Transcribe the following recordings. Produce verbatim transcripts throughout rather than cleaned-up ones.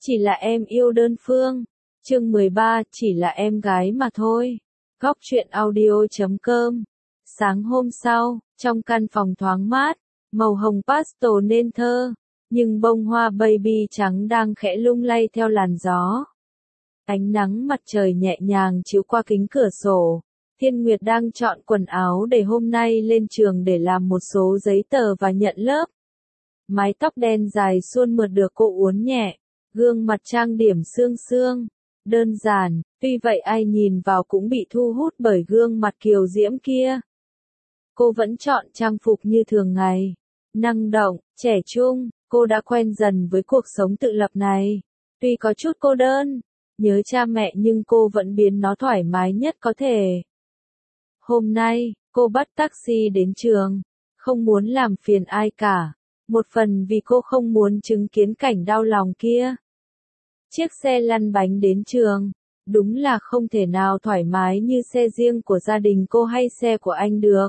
Chỉ là em yêu đơn phương. Chương mười ba, chỉ là em gái mà thôi. Góc truyện audio chấm com. Sáng hôm sau, trong căn phòng thoáng mát, màu hồng pastel nên thơ, nhưng bông hoa baby trắng đang khẽ lung lay theo làn gió. Ánh nắng mặt trời nhẹ nhàng chiếu qua kính cửa sổ. Thiên Nguyệt đang chọn quần áo để hôm nay lên trường để làm một số giấy tờ và nhận lớp. Mái tóc đen dài suôn mượt được cô uốn nhẹ, gương mặt trang điểm sương sương, đơn giản, tuy vậy ai nhìn vào cũng bị thu hút bởi gương mặt kiều diễm kia. Cô vẫn chọn trang phục như thường ngày, năng động, trẻ trung, cô đã quen dần với cuộc sống tự lập này. Tuy có chút cô đơn, nhớ cha mẹ nhưng cô vẫn biến nó thoải mái nhất có thể. Hôm nay, cô bắt taxi đến trường, không muốn làm phiền ai cả, một phần vì cô không muốn chứng kiến cảnh đau lòng kia. Chiếc xe lăn bánh đến trường, đúng là không thể nào thoải mái như xe riêng của gia đình cô hay xe của anh được.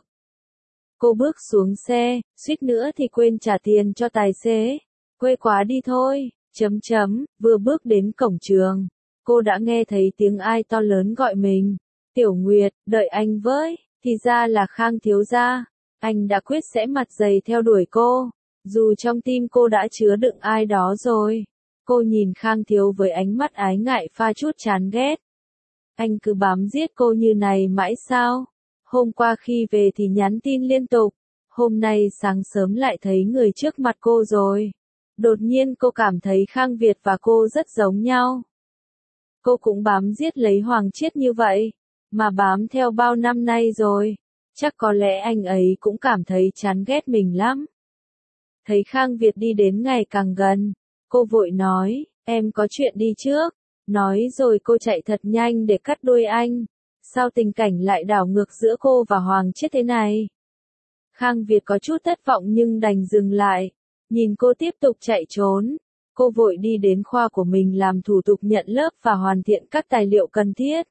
Cô bước xuống xe, suýt nữa thì quên trả tiền cho tài xế. Quê quá đi thôi, chấm chấm, vừa bước đến cổng trường, cô đã nghe thấy tiếng ai to lớn gọi mình. Tiểu Nguyệt, đợi anh với, thì ra là Khang thiếu gia. Anh đã quyết sẽ mặt dày theo đuổi cô, dù trong tim cô đã chứa đựng ai đó rồi. Cô nhìn Khang thiếu với ánh mắt ái ngại pha chút chán ghét. Anh cứ bám giết cô như này mãi sao? Hôm qua khi về thì nhắn tin liên tục, hôm nay sáng sớm lại thấy người trước mặt cô rồi. Đột nhiên cô cảm thấy Khang Việt và cô rất giống nhau. Cô cũng bám giết lấy Hoàng Chiết như vậy, mà bám theo bao năm nay rồi. Chắc có lẽ anh ấy cũng cảm thấy chán ghét mình lắm. Thấy Khang Việt đi đến ngày càng gần, cô vội nói, em có chuyện đi trước. Nói rồi cô chạy thật nhanh để cắt đuôi anh. Sao tình cảnh lại đảo ngược giữa cô và Hoàng Chiết thế này? Khang Việt có chút thất vọng nhưng đành dừng lại. Nhìn cô tiếp tục chạy trốn, cô vội đi đến khoa của mình làm thủ tục nhận lớp và hoàn thiện các tài liệu cần thiết.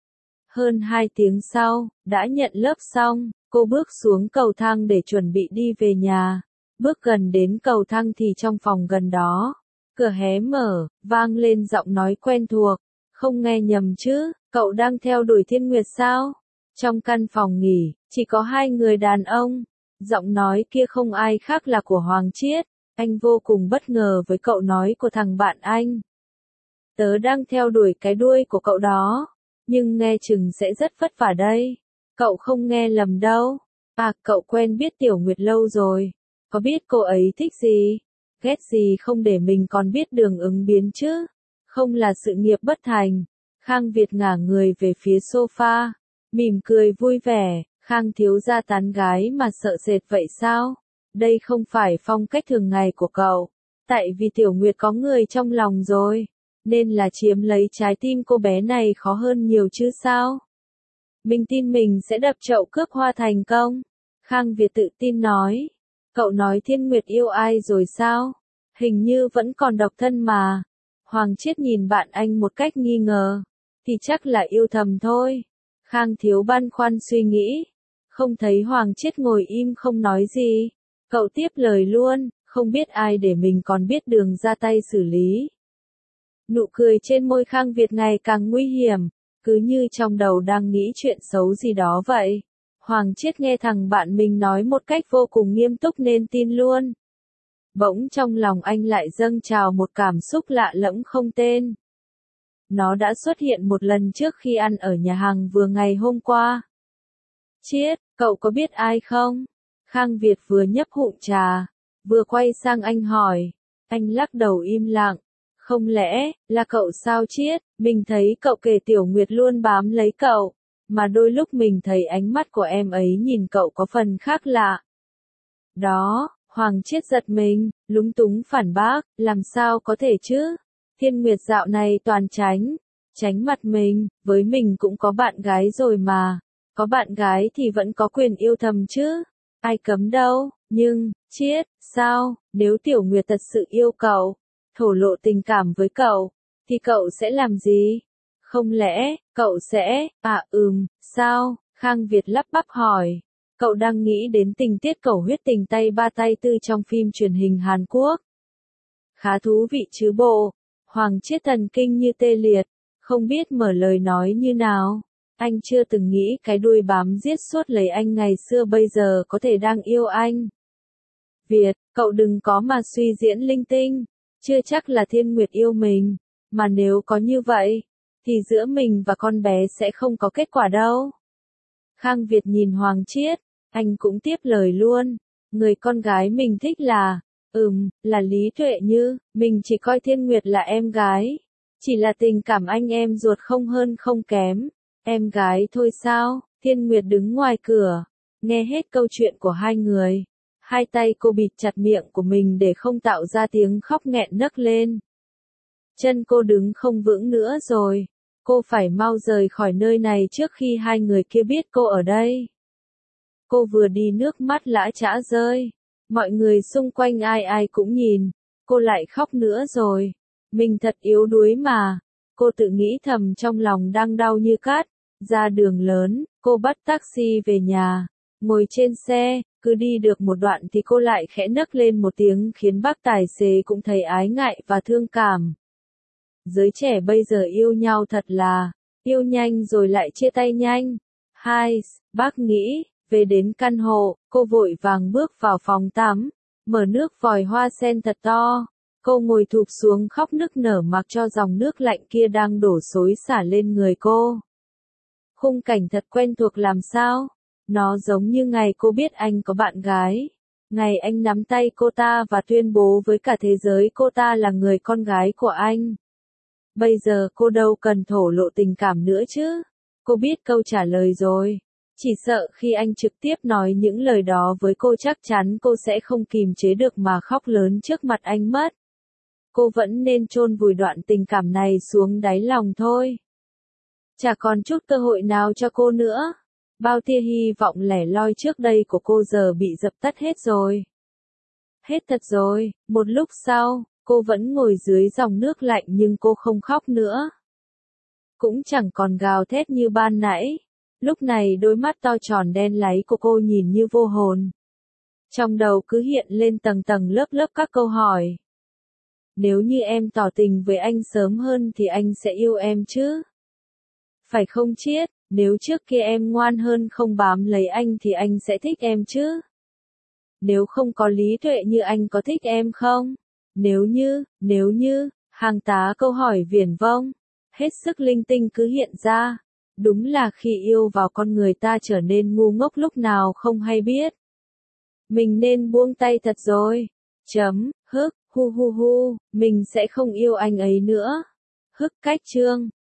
Hơn hai tiếng sau, đã nhận lớp xong, cô bước xuống cầu thang để chuẩn bị đi về nhà. Bước gần đến cầu thang thì trong phòng gần đó, cửa hé mở, vang lên giọng nói quen thuộc. Không nghe nhầm chứ, cậu đang theo đuổi Thiên Nguyệt sao? Trong căn phòng nghỉ, chỉ có hai người đàn ông. Giọng nói kia không ai khác là của Hoàng Chiết. Anh vô cùng bất ngờ với cậu nói của thằng bạn anh. Tớ đang theo đuổi cái đuôi của cậu đó, nhưng nghe chừng sẽ rất vất vả đây. Cậu không nghe lầm đâu. À, cậu quen biết Tiểu Nguyệt lâu rồi. Có biết cô ấy thích gì, ghét gì không để mình còn biết đường ứng biến chứ? Không là sự nghiệp bất thành. Khang Việt ngả người về phía sofa, mỉm cười vui vẻ. Khang thiếu gia tán gái mà sợ sệt vậy sao? Đây không phải phong cách thường ngày của cậu. Tại vì Tiểu Nguyệt có người trong lòng rồi, nên là chiếm lấy trái tim cô bé này khó hơn nhiều chứ sao? Mình tin mình sẽ đập chậu cướp hoa thành công. Khang Việt tự tin nói. Cậu nói Thiên Nguyệt yêu ai rồi sao? Hình như vẫn còn độc thân mà. Hoàng Chiết nhìn bạn anh một cách nghi ngờ. Thì chắc là yêu thầm thôi. Khang thiếu băn khoăn suy nghĩ. Không thấy Hoàng Chiết ngồi im không nói gì. Cậu tiếp lời luôn, không biết ai để mình còn biết đường ra tay xử lý. Nụ cười trên môi Khang Việt ngày càng nguy hiểm, cứ như trong đầu đang nghĩ chuyện xấu gì đó vậy. Hoàng Chiết nghe thằng bạn mình nói một cách vô cùng nghiêm túc nên tin luôn. Bỗng trong lòng anh lại dâng trào một cảm xúc lạ lẫm không tên. Nó đã xuất hiện một lần trước khi ăn ở nhà hàng vừa ngày hôm qua. Chiết, cậu có biết ai không? Khang Việt vừa nhấp hụm trà, vừa quay sang anh hỏi. Anh lắc đầu im lặng. Không lẽ, là cậu sao Chiết? Mình thấy cậu kể Tiểu Nguyệt luôn bám lấy cậu, mà đôi lúc mình thấy ánh mắt của em ấy nhìn cậu có phần khác lạ. Đó, Hoàng Chiết giật mình, lúng túng phản bác, làm sao có thể chứ? Thiên Nguyệt dạo này toàn tránh, tránh mặt mình, với mình cũng có bạn gái rồi mà. Có bạn gái thì vẫn có quyền yêu thầm chứ, ai cấm đâu, nhưng, Chiết, sao, nếu Tiểu Nguyệt thật sự yêu cậu, thổ lộ tình cảm với cậu, thì cậu sẽ làm gì? Không lẽ, cậu sẽ, à ừm, sao? Khang Việt lắp bắp hỏi. Cậu đang nghĩ đến tình tiết cầu huyết tình tay ba tay tư trong phim truyền hình Hàn Quốc. Khá thú vị chứ bộ. Hoàng Chiết thần kinh như tê liệt, không biết mở lời nói như nào. Anh chưa từng nghĩ cái đuôi bám giết suốt lấy anh ngày xưa bây giờ có thể đang yêu anh. Việt, cậu đừng có mà suy diễn linh tinh, chưa chắc là Thiên Nguyệt yêu mình, mà nếu có như vậy, thì giữa mình và con bé sẽ không có kết quả đâu. Khang Việt nhìn Hoàng Chiết, anh cũng tiếp lời luôn, người con gái mình thích là, ừm, là Lý Tuệ Như, mình chỉ coi Thiên Nguyệt là em gái, chỉ là tình cảm anh em ruột không hơn không kém, em gái thôi sao? Thiên Nguyệt đứng ngoài cửa, nghe hết câu chuyện của hai người. Hai tay cô bịt chặt miệng của mình để không tạo ra tiếng khóc nghẹn nấc lên. Chân cô đứng không vững nữa rồi. Cô phải mau rời khỏi nơi này trước khi hai người kia biết cô ở đây. Cô vừa đi nước mắt lã chã rơi. Mọi người xung quanh ai ai cũng nhìn. Cô lại khóc nữa rồi. Mình thật yếu đuối mà. Cô tự nghĩ thầm trong lòng đang đau như cát. Ra đường lớn, cô bắt taxi về nhà. Ngồi trên xe, cứ đi được một đoạn thì cô lại khẽ nấc lên một tiếng khiến bác tài xế cũng thấy ái ngại và thương cảm. Giới trẻ bây giờ yêu nhau thật là, yêu nhanh rồi lại chia tay nhanh. Hai, bác nghĩ, về đến căn hộ, cô vội vàng bước vào phòng tắm, mở nước vòi hoa sen thật to. Cô ngồi thụp xuống khóc nức nở mặc cho dòng nước lạnh kia đang đổ xối xả lên người cô. Khung cảnh thật quen thuộc làm sao? Nó giống như ngày cô biết anh có bạn gái. Ngày anh nắm tay cô ta và tuyên bố với cả thế giới cô ta là người con gái của anh. Bây giờ cô đâu cần thổ lộ tình cảm nữa chứ. Cô biết câu trả lời rồi. Chỉ sợ khi anh trực tiếp nói những lời đó với cô chắc chắn cô sẽ không kìm chế được mà khóc lớn trước mặt anh mất. Cô vẫn nên chôn vùi đoạn tình cảm này xuống đáy lòng thôi. Chả còn chút cơ hội nào cho cô nữa. Bao tia hy vọng lẻ loi trước đây của cô giờ bị dập tắt hết rồi. Hết thật rồi, một lúc sau, cô vẫn ngồi dưới dòng nước lạnh nhưng cô không khóc nữa. Cũng chẳng còn gào thét như ban nãy. Lúc này đôi mắt to tròn đen láy của cô nhìn như vô hồn. Trong đầu cứ hiện lên tầng tầng lớp lớp các câu hỏi. Nếu như em tỏ tình với anh sớm hơn thì anh sẽ yêu em chứ? Phải không Chiết? Nếu trước kia em ngoan hơn không bám lấy anh thì anh sẽ thích em chứ? Nếu không có Lý Tuệ Như anh có thích em không? Nếu như, nếu như, hàng tá câu hỏi viển vông, hết sức linh tinh cứ hiện ra. Đúng là khi yêu vào con người ta trở nên ngu ngốc lúc nào không hay biết. Mình nên buông tay thật rồi. Chấm, hức, hu hu hu, mình sẽ không yêu anh ấy nữa. Hức cách chương.